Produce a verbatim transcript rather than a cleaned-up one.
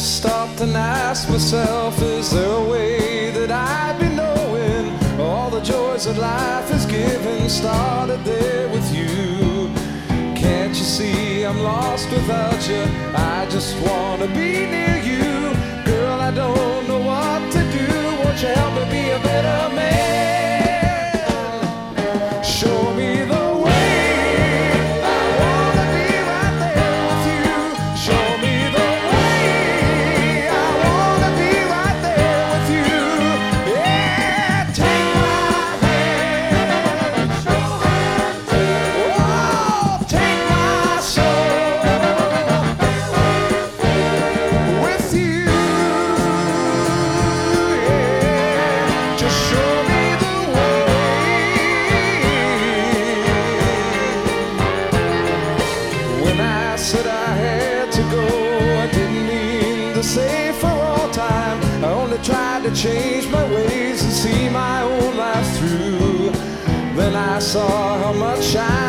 stopped and asked myself, is there a way that I'd be knowing all the joys that life has given started there with you? Can't you see I'm lost without you? I just wanna be near you. Girl, I don't know what to do. Won't you help me be a better man? Show me the way. I wanna be right there with you. Show me the way. I wanna be right there with you. Yeah, take my hand. Oh, take my soul with you. Yeah, just show me the way. When I said I had to go, I didn't mean to say for all time. I only tried to change my ways and see my own life through. Then I saw how much I